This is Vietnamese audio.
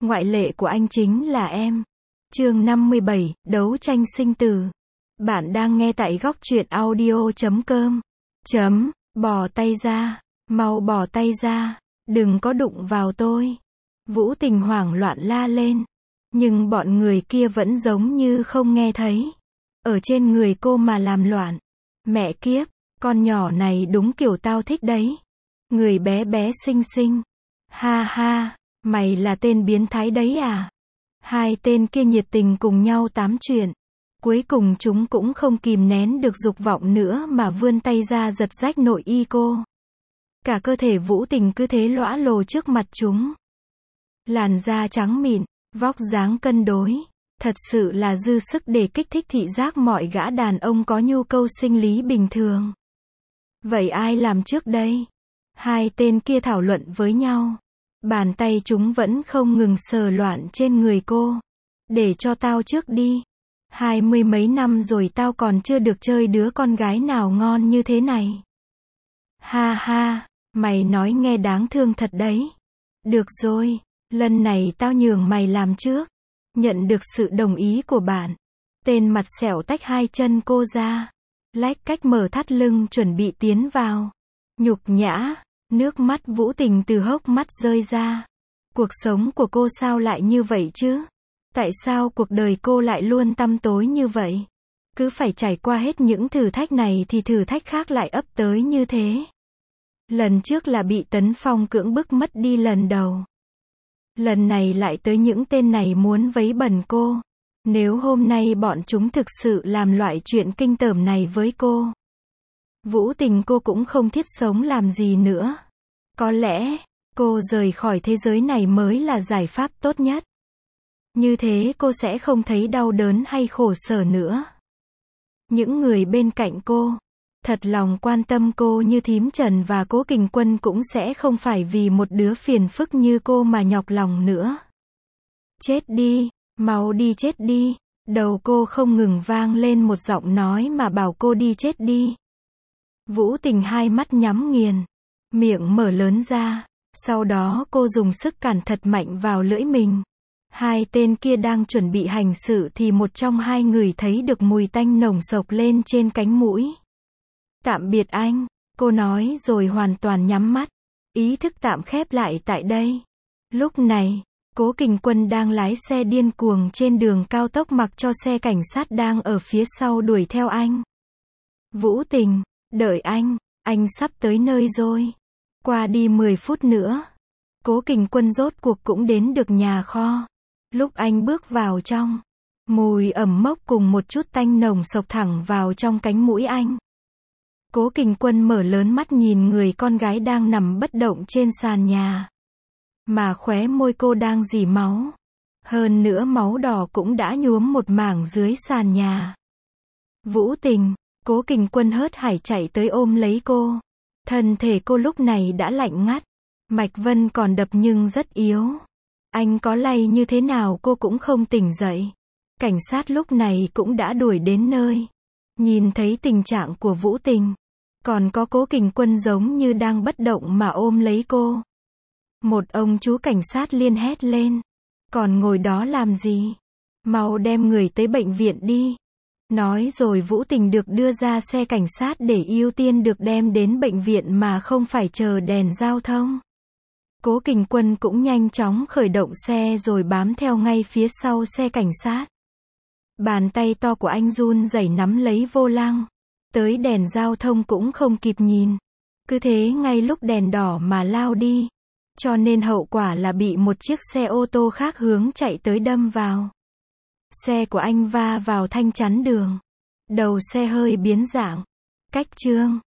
Ngoại lệ của anh chính là em. Chương 57, đấu tranh sinh tử. Bạn đang nghe tại góc truyện audio.com. Bỏ tay ra, mau bỏ tay ra, đừng có đụng vào tôi. Vũ Tình hoảng loạn la lên. Nhưng bọn người kia vẫn giống như không nghe thấy. Ở trên người cô mà làm loạn. Mẹ kiếp, con nhỏ này đúng kiểu tao thích đấy. Người bé bé xinh xinh. Ha ha, mày là tên biến thái đấy à? Hai tên kia nhiệt tình cùng nhau tám chuyện. Cuối cùng chúng cũng không kìm nén được dục vọng nữa mà vươn tay ra giật rách nội y cô. Cả cơ thể Vũ Tình cứ thế lõa lồ trước mặt chúng. Làn da trắng mịn, vóc dáng cân đối. Thật sự là dư sức để kích thích thị giác mọi gã đàn ông có nhu cầu sinh lý bình thường. Vậy ai làm trước đây? Hai tên kia thảo luận với nhau. Bàn tay chúng vẫn không ngừng sờ loạn trên người cô. Để cho tao trước đi. 20 mấy năm rồi tao còn chưa được chơi đứa con gái nào ngon như thế này. Ha ha, mày nói nghe đáng thương thật đấy. Được rồi, lần này tao nhường mày làm trước. Nhận được sự đồng ý của bạn. Tên mặt sẹo tách hai chân cô ra. Lách cách mở thắt lưng chuẩn bị tiến vào. Nhục nhã, nước mắt Vũ Tình từ hốc mắt rơi ra. Cuộc sống của cô sao lại như vậy chứ? Tại sao cuộc đời cô lại luôn tăm tối như vậy? Cứ phải trải qua hết những thử thách này thì thử thách khác lại ấp tới như thế. Lần trước là bị Tấn Phong cưỡng bức mất đi lần đầu. Lần này lại tới những tên này muốn vấy bẩn cô. Nếu hôm nay bọn chúng thực sự làm loại chuyện kinh tởm này với cô, Vũ Tình cô cũng không thiết sống làm gì nữa. Có lẽ, cô rời khỏi thế giới này mới là giải pháp tốt nhất. Như thế cô sẽ không thấy đau đớn hay khổ sở nữa. Những người bên cạnh cô, thật lòng quan tâm cô như Thím Trần và Cố Kình Quân cũng sẽ không phải vì một đứa phiền phức như cô mà nhọc lòng nữa. Chết đi, mau đi chết đi. Đầu cô không ngừng vang lên một giọng nói mà bảo cô đi chết đi. Vũ Tình hai mắt nhắm nghiền, miệng mở lớn ra, sau đó cô dùng sức cản thật mạnh vào lưỡi mình. Hai tên kia đang chuẩn bị hành sự thì một trong hai người thấy được mùi tanh nồng sộc lên trên cánh mũi. Tạm biệt anh, cô nói rồi hoàn toàn nhắm mắt, ý thức tạm khép lại tại đây. Lúc này, Cố Kình Quân đang lái xe điên cuồng trên đường cao tốc mặc cho xe cảnh sát đang ở phía sau đuổi theo anh. Vũ Tình, đợi anh sắp tới nơi rồi. Qua đi 10 phút nữa, Cố Kình Quân rốt cuộc cũng đến được nhà kho. Lúc anh bước vào trong, mùi ẩm mốc cùng một chút tanh nồng sộc thẳng vào trong cánh mũi anh. Cố Kình Quân mở lớn mắt nhìn người con gái đang nằm bất động trên sàn nhà. Mà khóe môi cô đang rỉ máu. Hơn nữa máu đỏ cũng đã nhuốm một mảng dưới sàn nhà. Vũ Tình, Cố Kình Quân hớt hải chạy tới ôm lấy cô. Thân thể cô lúc này đã lạnh ngắt. Mạch vân còn đập nhưng rất yếu. Anh có lay như thế nào cô cũng không tỉnh dậy. Cảnh sát lúc này cũng đã đuổi đến nơi. Nhìn thấy tình trạng của Vũ Tình. Còn có Cố Kình Quân giống như đang bất động mà ôm lấy cô. Một ông chú cảnh sát liên hét lên. Còn ngồi đó làm gì? Mau đem người tới bệnh viện đi. Nói rồi Vũ Tình được đưa ra xe cảnh sát để ưu tiên được đem đến bệnh viện mà không phải chờ đèn giao thông. Cố Kình Quân cũng nhanh chóng khởi động xe rồi bám theo ngay phía sau xe cảnh sát. Bàn tay to của anh run rẩy nắm lấy vô lăng. Tới đèn giao thông cũng không kịp nhìn. Cứ thế ngay lúc đèn đỏ mà lao đi. Cho nên hậu quả là bị một chiếc xe ô tô khác hướng chạy tới đâm vào. Xe của anh va vào thanh chắn đường. Đầu xe hơi biến dạng. Cách chương